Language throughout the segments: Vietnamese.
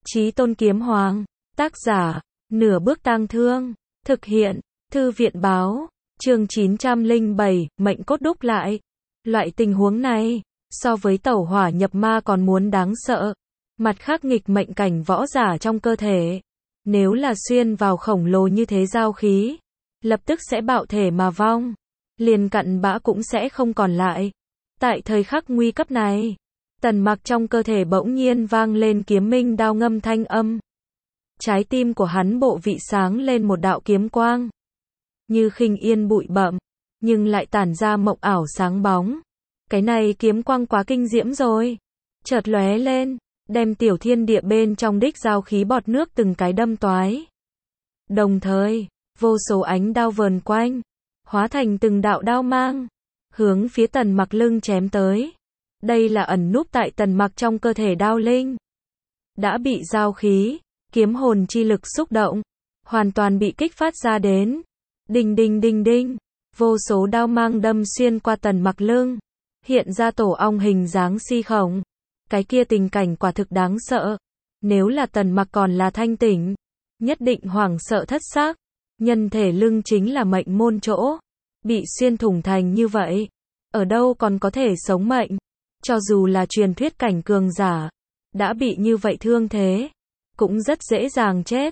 Chí Tôn Kiếm Hoàng, tác giả, Nửa Bước Tang Thương, thực hiện, Thư viện báo, chương 907, mệnh cốt đúc lại. Loại tình huống này, so với tẩu hỏa nhập ma còn muốn đáng sợ. Mặt khác nghịch mệnh cảnh võ giả trong cơ thể, nếu là xuyên vào khổng lồ như thế giao khí, lập tức sẽ bạo thể mà vong, liền cặn bã cũng sẽ không còn lại. Tại thời khắc nguy cấp này, Tần Mặc trong cơ thể bỗng nhiên vang lên kiếm minh đao ngâm thanh âm. Trái tim của hắn bộ vị sáng lên một đạo kiếm quang, như khinh yên bụi bặm, nhưng lại tản ra mộng ảo sáng bóng. Cái này kiếm quang quá kinh diễm rồi. Chợt lóe lên, đem tiểu thiên địa bên trong đích giao khí bọt nước từng cái đâm toái. Đồng thời, vô số ánh đao vờn quanh, hóa thành từng đạo đao mang, hướng phía Tần Mặc lưng chém tới. Đây là ẩn núp tại Tần Mặc trong cơ thể đao linh. Đã bị giao khí, kiếm hồn chi lực xúc động, hoàn toàn bị kích phát ra đến. Đinh đinh đinh đinh, vô số đao mang đâm xuyên qua Tần Mặc lưng, hiện ra tổ ong hình dáng si khổng. Cái kia tình cảnh quả thực đáng sợ. Nếu là Tần Mặc còn là thanh tỉnh, nhất định hoảng sợ thất xác. Nhân thể lưng chính là mệnh môn chỗ, bị xuyên thủng thành như vậy, ở đâu còn có thể sống mệnh. Cho dù là truyền thuyết cảnh cường giả, đã bị như vậy thương thế, cũng rất dễ dàng chết.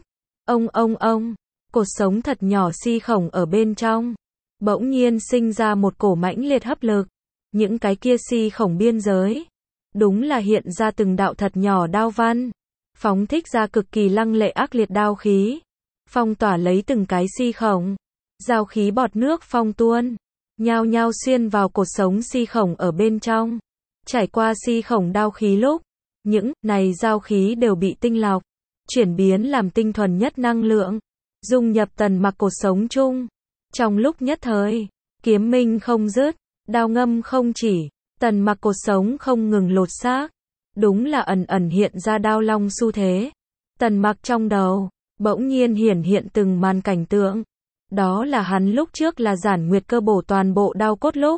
Ông, cột sống thật nhỏ si khổng ở bên trong, bỗng nhiên sinh ra một cổ mãnh liệt hấp lực. Những cái kia si khổng biên giới, đúng là hiện ra từng đạo thật nhỏ đao văn, phóng thích ra cực kỳ lăng lệ ác liệt đao khí, phong tỏa lấy từng cái si khổng. Giao khí bọt nước phong tuôn, nhao nhao xuyên vào cột sống si khổng ở bên trong. Trải qua si khổng đao khí lúc, những này giao khí đều bị tinh lọc, chuyển biến làm tinh thuần nhất năng lượng, dung nhập Tần Mặc cột sống chung. Trong lúc nhất thời, kiếm minh không dứt, đao ngâm không chỉ, Tần Mặc cột sống không ngừng lột xác, đúng là ẩn ẩn hiện ra đao long xu thế. Tần Mặc trong đầu, bỗng nhiên hiển hiện từng màn cảnh tượng. Đó là hắn lúc trước là giản nguyệt cơ bổ toàn bộ đao cốt lúc,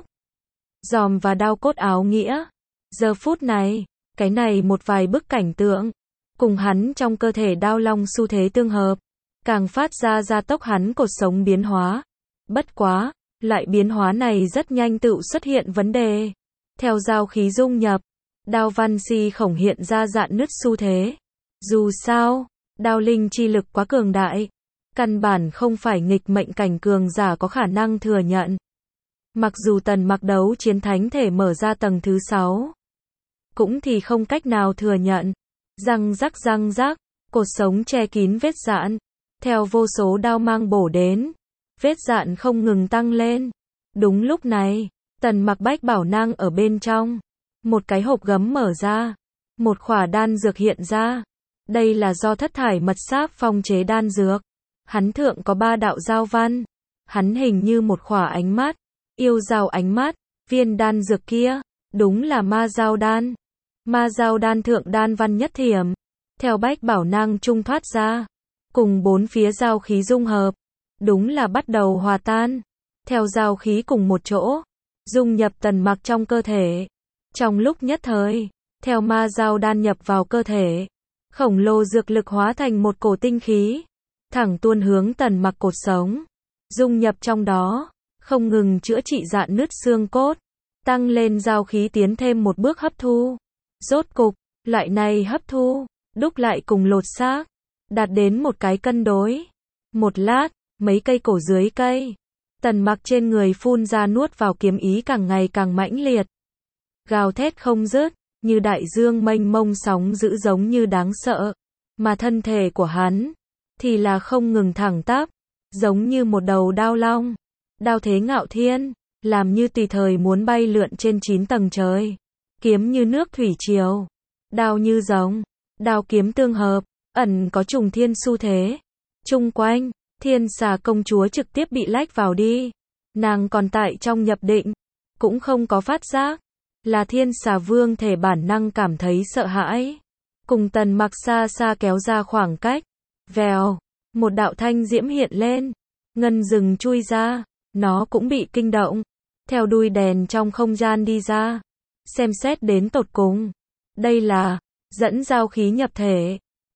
giòm và đao cốt áo nghĩa. Giờ phút này, cái này một vài bức cảnh tượng, cùng hắn trong cơ thể đao long xu thế tương hợp, càng phát ra gia tốc hắn cột sống biến hóa. Bất quá, loại biến hóa này rất nhanh tự xuất hiện vấn đề. Theo giao khí dung nhập, đao văn si khổng hiện ra dạn nứt xu thế. Dù sao, đao linh chi lực quá cường đại, căn bản không phải nghịch mệnh cảnh cường giả có khả năng thừa nhận. Mặc dù Tần Mặc đấu chiến thánh thể mở ra tầng thứ 6, cũng thì không cách nào thừa nhận. Răng rắc, cột sống che kín vết dạn, theo vô số đao mang bổ đến, vết dạn không ngừng tăng lên. Đúng lúc này, Tần Mặc bách bảo nang ở bên trong, một cái hộp gấm mở ra, một khỏa đan dược hiện ra. Đây là do thất thải mật sáp phong chế đan dược. Hắn thượng có 3 đạo giao văn, hắn hình như một khỏa ánh mắt, yêu dao ánh mắt. Viên đan dược kia, đúng là ma giao đan. Ma giao đan thượng đan văn nhất thiểm, theo bách bảo nang trung thoát ra, cùng bốn phía giao khí dung hợp, đúng là bắt đầu hòa tan, theo giao khí cùng một chỗ, dung nhập Tần Mặc trong cơ thể. Trong lúc nhất thời, theo ma giao đan nhập vào cơ thể, khổng lồ dược lực hóa thành một cổ tinh khí, thẳng tuôn hướng Tần Mặc cột sống, dung nhập trong đó, không ngừng chữa trị dạn nứt xương cốt, tăng lên giao khí tiến thêm một bước hấp thu. Rốt cục, loại này hấp thu, đúc lại cùng lột xác, đạt đến một cái cân đối. Một lát, mấy cây cổ dưới cây, Tần Mặc trên người phun ra nuốt vào kiếm ý càng ngày càng mãnh liệt, gào thét không dứt, như đại dương mênh mông sóng dữ giống như đáng sợ. Mà thân thể của hắn thì là không ngừng thẳng tắp, giống như một đầu đao long, đao thế ngạo thiên, làm như tùy thời muốn bay lượn trên 9 tầng trời. Kiếm như nước thủy triều, đao như rồng, đao kiếm tương hợp, ẩn có trùng thiên xu thế. Chung quanh, Thiên Xà công chúa trực tiếp bị lách vào đi. Nàng còn tại trong nhập định, cũng không có phát giác. Là Thiên Xà vương thể bản năng cảm thấy sợ hãi, cùng Tần Mặc xa xa kéo ra khoảng cách. Vèo, một đạo thanh diễm hiện lên, ngân rừng chui ra, nó cũng bị kinh động, theo đuôi đèn trong không gian đi ra. Xem xét đến tột cùng, đây là dẫn giao khí nhập thể.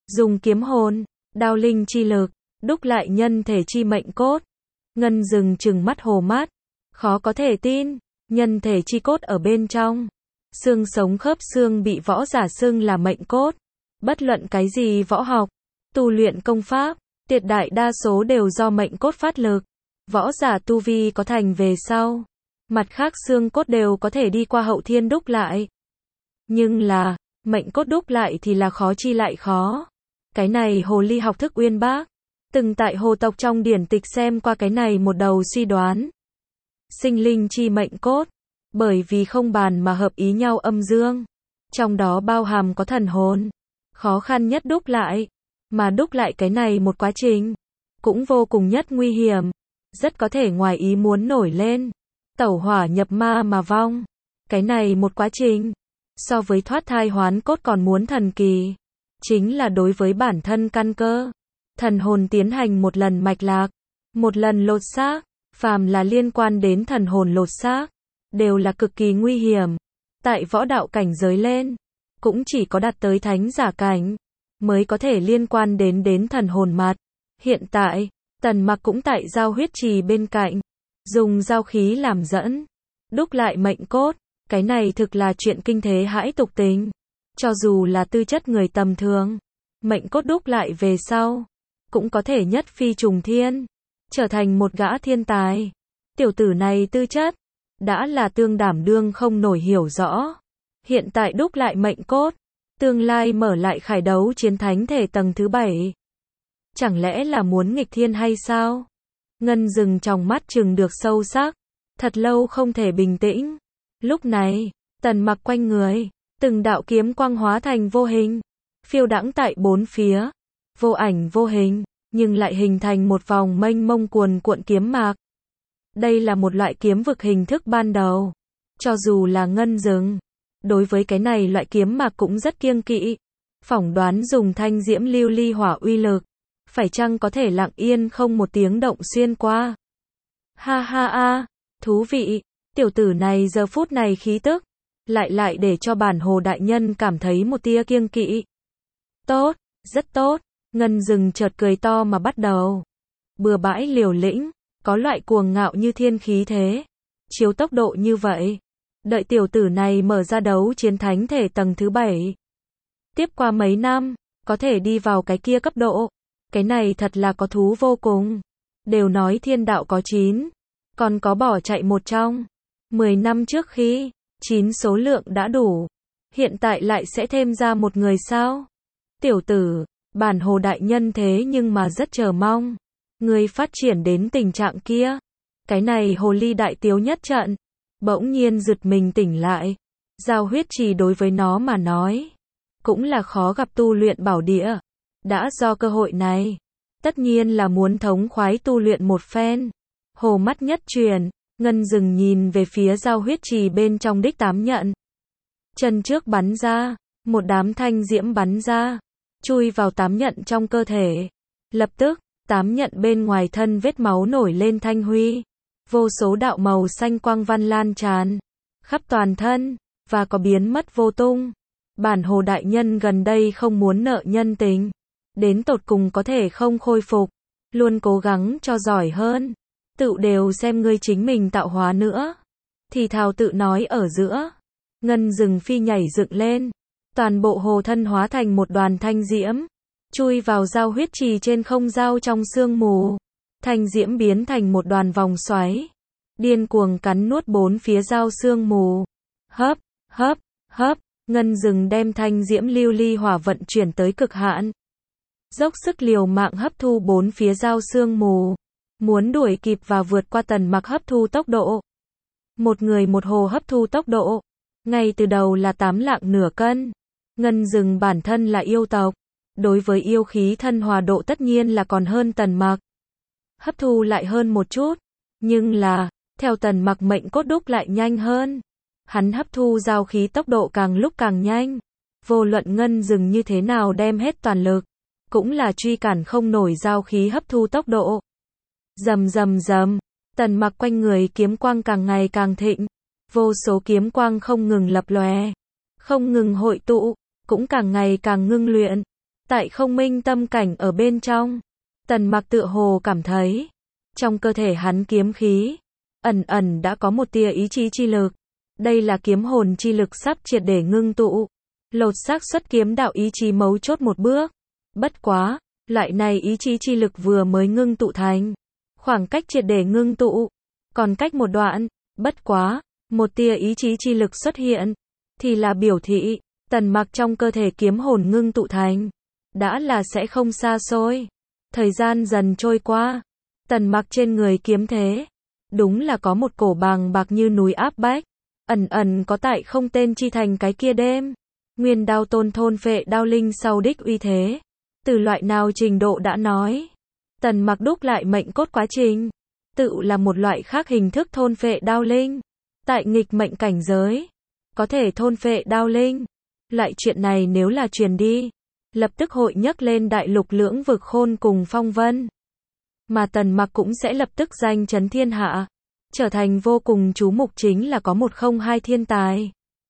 dùng kiếm hồn, đao linh chi lực, đúc lại nhân thể chi mệnh cốt. Ngân Dừng trừng mắt hồ mắt, khó có thể tin, nhân thể chi cốt ở bên trong. Xương sống khớp xương bị võ giả xưng là mệnh cốt. Bất luận cái gì võ học, tu luyện công pháp, tuyệt đại đa số đều do mệnh cốt phát lực. Võ giả tu vi có thành về sau, mặt khác xương cốt đều có thể đi qua hậu thiên đúc lại. Nhưng là, mệnh cốt đúc lại thì là khó chi lại khó. Cái này hồ ly học thức uyên bác, từng tại hồ tộc trong điển tịch xem qua cái này một đầu suy đoán. Sinh linh chi mệnh cốt, bởi vì không bàn mà hợp ý nhau âm dương, trong đó bao hàm có thần hồn, khó khăn nhất đúc lại, mà đúc lại cái này một quá trình, cũng vô cùng nhất nguy hiểm, rất có thể ngoài ý muốn nổi lên, tẩu hỏa nhập ma mà vong. Cái này một quá trình, so với thoát thai hoán cốt còn muốn thần kỳ, chính là đối với bản thân căn cơ, thần hồn tiến hành một lần mạch lạc, một lần lột xác, phàm là liên quan đến thần hồn lột xác, đều là cực kỳ nguy hiểm. Tại võ đạo cảnh giới lên, cũng chỉ có đạt tới thánh giả cảnh, mới có thể liên quan đến thần hồn mặt. Hiện tại, Tần Mặc cũng tại giao huyết trì bên cạnh, dùng giao khí làm dẫn, đúc lại mệnh cốt, cái này thực là chuyện kinh thế hãi tục tình. Cho dù là tư chất người tầm thường, mệnh cốt đúc lại về sau, cũng có thể nhất phi trùng thiên, trở thành một gã thiên tài. Tiểu tử này tư chất, đã là tương đảm đương không nổi hiểu rõ. Hiện tại đúc lại mệnh cốt, tương lai mở lại khải đấu chiến thánh thể tầng thứ 7. Chẳng lẽ là muốn nghịch thiên hay sao? Ngân Dừng trong mắt trừng được sâu sắc, thật lâu không thể bình tĩnh. Lúc này, Tần Mặc quanh người, từng đạo kiếm quang hóa thành vô hình, phiêu đãng tại bốn phía, vô ảnh vô hình, nhưng lại hình thành một vòng mênh mông cuồn cuộn kiếm mạc. Đây là một loại kiếm vực hình thức ban đầu. Cho dù là Ngân Dừng, đối với cái này loại kiếm mạc cũng rất kiêng kỵ. Phỏng đoán dùng thanh diễm lưu ly hỏa uy lực, phải chăng có thể lặng yên không một tiếng động xuyên qua. Ha ha a, thú vị, tiểu tử này giờ phút này khí tức, lại để cho bản hồ đại nhân cảm thấy một tia kiêng kỵ. Tốt, rất tốt, Ngân Dừng chợt cười to mà bắt đầu. Bừa bãi liều lĩnh, có loại cuồng ngạo như thiên khí thế. Chiếu tốc độ như vậy, đợi tiểu tử này mở ra đấu chiến thánh thể tầng thứ 7. Tiếp qua mấy năm, có thể đi vào cái kia cấp độ. Cái này thật là có thú vô cùng. Đều nói thiên đạo có 9, còn có bỏ chạy một trong. 10 năm trước khi 9 số lượng đã đủ, hiện tại lại sẽ thêm ra một người sao? Tiểu tử, bản hồ đại nhân thế nhưng mà rất chờ mong người phát triển đến tình trạng kia. Cái này hồ ly đại tiếu nhất trận, bỗng nhiên giật mình tỉnh lại. Giao huyết trì đối với nó mà nói, cũng là khó gặp tu luyện bảo địa. Đã do cơ hội này, tất nhiên là muốn thống khoái tu luyện một phen. Hồ mắt nhất truyền, Ngân Dừng nhìn về phía giao huyết trì bên trong đích tám nhận. Chân trước bắn ra, một đám thanh diễm bắn ra, chui vào tám nhận trong cơ thể. Lập tức, tám nhận bên ngoài thân vết máu nổi lên thanh huy. Vô số đạo màu xanh quang văn lan tràn khắp toàn thân, và có biến mất vô tung. Bản hồ đại nhân gần đây không muốn nợ nhân tình, đến tột cùng có thể không khôi phục, luôn cố gắng cho giỏi hơn. Tự đều xem ngươi chính mình tạo hóa nữa. Thì thào tự nói ở giữa. Ngân Dừng phi nhảy dựng lên, toàn bộ hồ thân hóa thành một đoàn thanh diễm, chui vào giao huyết trì trên không giao trong sương mù. Thanh diễm biến thành một đoàn vòng xoáy, điên cuồng cắn nuốt bốn phía giao sương mù. Hấp, hấp, hấp, Ngân Dừng đem thanh diễm lưu ly hỏa vận chuyển tới cực hạn, dốc sức liều mạng hấp thu bốn phía giao sương mù, muốn đuổi kịp và vượt qua Tần Mặc hấp thu tốc độ. Một người một hồ hấp thu tốc độ, ngay từ đầu là 8 lạng nửa cân. Ngân Dừng bản thân là yêu tộc, đối với yêu khí thân hòa độ tất nhiên là còn hơn Tần Mặc. Hấp thu lại hơn một chút, nhưng là, theo Tần Mặc mệnh cốt đúc lại nhanh hơn. Hắn hấp thu giao khí tốc độ càng lúc càng nhanh. Vô luận Ngân Dừng như thế nào đem hết toàn lực, cũng là truy cản không nổi giao khí hấp thu tốc độ. Rầm rầm rầm, Tần Mặc quanh người kiếm quang càng ngày càng thịnh. Vô số kiếm quang không ngừng lập lòe, không ngừng hội tụ, cũng càng ngày càng ngưng luyện. tại không minh tâm cảnh ở bên trong. Tần Mặc tựa hồ cảm thấy, trong cơ thể hắn kiếm khí, ẩn ẩn đã có một tia ý chí chi lực. Đây là kiếm hồn chi lực sắp triệt để ngưng tụ. Lột xác xuất kiếm đạo ý chí mấu chốt một bước. Bất quá, loại này ý chí chi lực vừa mới ngưng tụ thành. Khoảng cách triệt để ngưng tụ, còn cách một đoạn. Bất quá, một tia ý chí chi lực xuất hiện, thì là biểu thị, Tần Mặc trong cơ thể kiếm hồn ngưng tụ thành. Đã là sẽ không xa xôi. Thời gian dần trôi qua, Tần Mặc trên người kiếm thế. Đúng là có một cổ bàng bạc như núi áp bách. Ẩn ẩn có tại không tên chi thành cái kia đêm. Nguyên đao tôn thôn phệ đao linh sau đích uy thế. Từ loại nào trình độ đã nói. Tần Mặc đúc lại mệnh cốt quá trình. Tự là một loại khác hình thức thôn phệ đao linh. Tại nghịch mệnh cảnh giới. Có thể thôn phệ đao linh. Loại chuyện này nếu là truyền đi. Lập tức hội nhấc lên đại lục lưỡng vực khôn cùng phong vân. Mà Tần Mặc cũng sẽ lập tức danh chấn thiên hạ. Trở thành vô cùng chú mục chính là có một không hai thiên tài.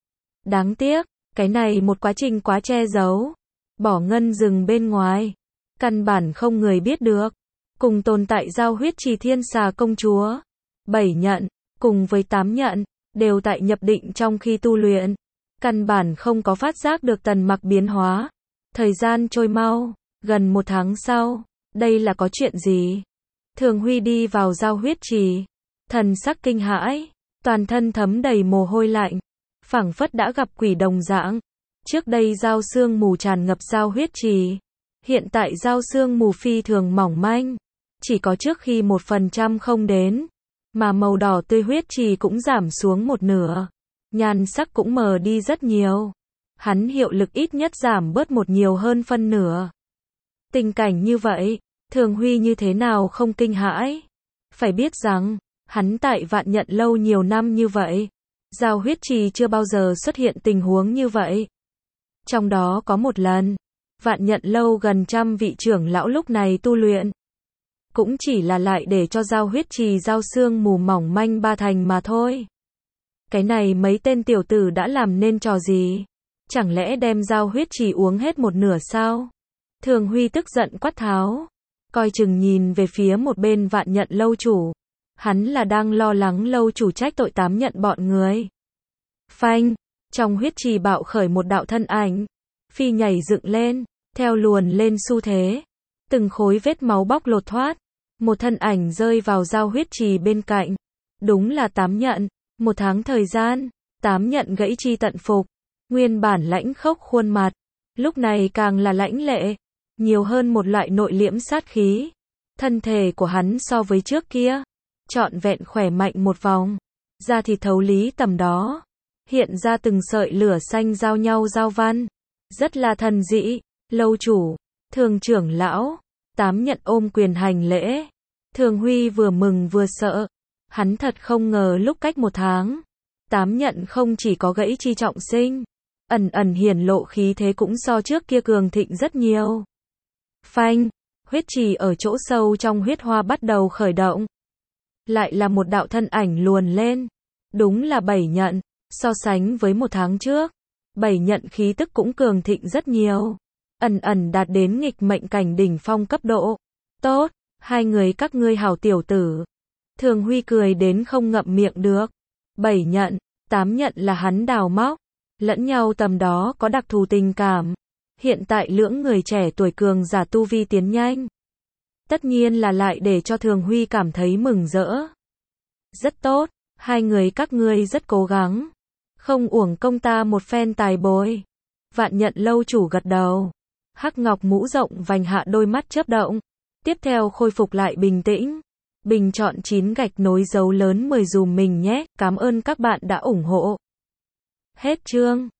Đáng tiếc, cái này một quá trình quá che giấu. Bỏ ngân rừng bên ngoài. Căn bản không người biết được. Cùng tồn tại giao huyết trì thiên xà công chúa. 7 nhận, cùng với 8 nhận, đều tại nhập định trong khi tu luyện. Căn bản không có phát giác được Tần Mặc biến hóa. Thời gian trôi mau, gần 1 tháng sau. Đây là có chuyện gì? Thường Huy đi vào giao huyết trì. Thần sắc kinh hãi, toàn thân thấm đầy mồ hôi lạnh, phảng phất đã gặp quỷ đồng dạng. Trước đây giao sương mù tràn ngập giao huyết trì, hiện tại giao sương mù phi thường mỏng manh, chỉ có trước khi 1% không đến, mà màu đỏ tươi huyết trì cũng giảm xuống 1/2, nhan sắc cũng mờ đi rất nhiều. Hắn hiệu lực ít nhất giảm bớt nhiều hơn phân nửa. Tình cảnh như vậy, Thường Huy như thế nào không kinh hãi? Phải biết rằng, hắn tại Vạn Nhận Lâu nhiều năm như vậy, giao huyết trì chưa bao giờ xuất hiện tình huống như vậy. Trong đó có một lần, Vạn Nhận Lâu gần 100 vị trưởng lão lúc này tu luyện. Cũng chỉ là lại để cho giao huyết trì giao sương mù mỏng manh 3 thành mà thôi. Cái này mấy tên tiểu tử đã làm nên trò gì? Chẳng lẽ đem giao huyết trì uống hết 1/2 sao? Thường Huy tức giận quát tháo, coi chừng nhìn về phía một bên Vạn Nhận Lâu chủ. Hắn là đang lo lắng lâu chủ trách tội 8 nhận bọn người. Phanh, trong huyết trì bạo khởi một đạo thân ảnh, phi nhảy dựng lên, theo luồn lên xu thế. Từng khối vết máu bóc lột thoát, một thân ảnh rơi vào giao huyết trì bên cạnh. Đúng là 8 nhận, 1 tháng thời gian, 8 nhận gãy chi tận phục. Nguyên bản lãnh khốc khuôn mặt, lúc này càng là lãnh lệ, nhiều hơn một loại nội liễm sát khí. Thân thể của hắn so với trước kia, trọn vẹn khỏe mạnh một vòng, da thịt thấu lý tầm đó, hiện ra từng sợi lửa xanh giao nhau giao văn, rất là thần dị. Lâu chủ, Thường trưởng lão, 8 nhận ôm quyền hành lễ. Thường Huy vừa mừng vừa sợ, hắn thật không ngờ lúc cách 1 tháng, 8 nhận không chỉ có gãy chi trọng sinh, ẩn ẩn hiển lộ khí thế cũng so trước kia cường thịnh rất nhiều. Phanh, huyết trì ở chỗ sâu trong huyết hoa bắt đầu khởi động. Lại là một đạo thân ảnh luồn lên. Đúng là 7 nhận, so sánh với 1 tháng trước, 7 nhận khí tức cũng cường thịnh rất nhiều. Ẩn ẩn đạt đến nghịch mệnh cảnh đỉnh phong cấp độ. Tốt, hai người các ngươi hảo tiểu tử. Thường Huy cười đến không ngậm miệng được. 7 nhận, 8 nhận là hắn đào móc, lẫn nhau tầm đó có đặc thù tình cảm. Hiện tại lưỡng người trẻ tuổi cường giả tu vi tiến nhanh, tất nhiên là lại để cho Thường Huy cảm thấy mừng rỡ. Rất tốt, hai người các ngươi rất cố gắng, không uổng công ta một phen tài bồi. Vạn Nhận Lâu chủ gật đầu, hắc ngọc mũ rộng vành hạ đôi mắt chớp động, tiếp theo khôi phục lại bình tĩnh. Bình chọn 9 gạch nối dấu lớn 10 dùm mình nhé, cảm ơn các bạn đã ủng hộ. Hết chương.